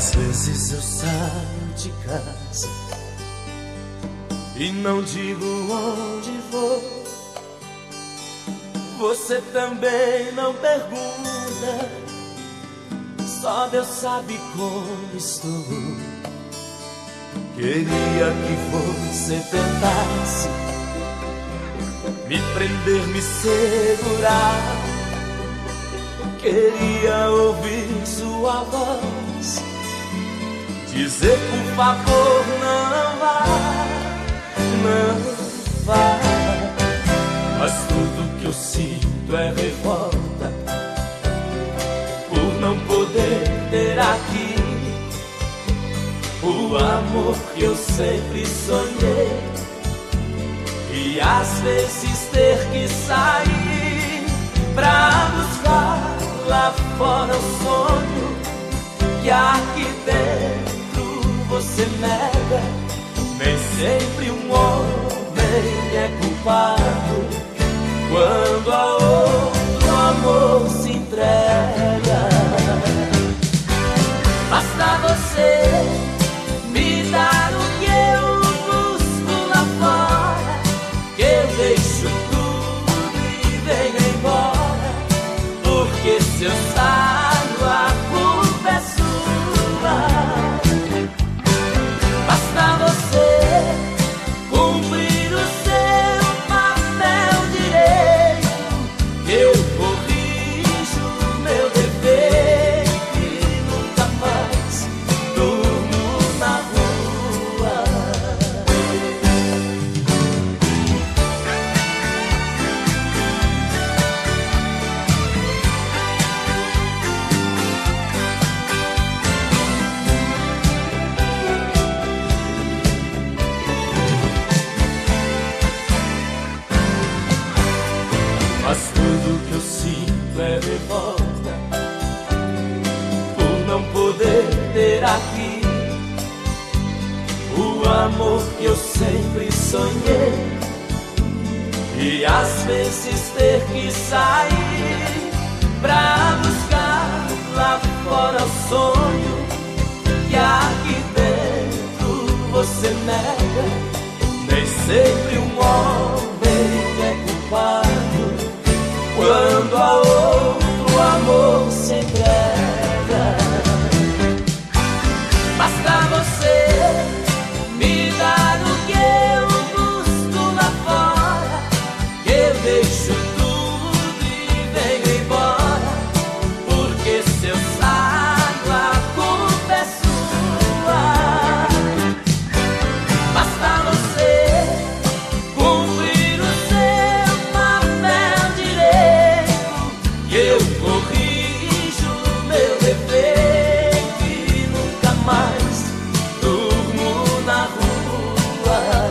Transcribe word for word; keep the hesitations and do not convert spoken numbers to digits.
Às vezes eu saio de casa e não digo onde vou. Você também não pergunta, só Deus sabe como estou. Queria que você tentasse me prender, me segurar. Queria ouvir sua voz dizer por favor não vá, não vá. Mas tudo que eu sinto é revolta por não poder ter aqui o amor que eu sempre sonhei. E às vezes ter que sair pra buscar lá fora o sonho que aqui dentro você nega. Nem sempre um homem é culpado quando a outro amor se entrega. Basta você me dar o que eu busco lá fora, que eu deixo tudo e venho embora. Porque se eu saio, a culpa é sua. Basta você cumprir o seu papel direito, que eu corrijo meu defeito e nunca mais durmo na rua. Mas tudo que eu sinto é revolta por não poder ter aqui o amor que eu sempre sonhei. E às vezes ter que sair pra buscar lá fora o sonho que aqui dentro você nega. Nem sempre um homem é culpado quando a outro amor se entrega. Basta você me dar o que eu busco lá fora, que eu deixo tudo e venho embora. Porque se eu saio, a culpa é sua. Basta você cumprir o seu papel direito, que eu corrijo meu defeito e nunca mais durmo na rua.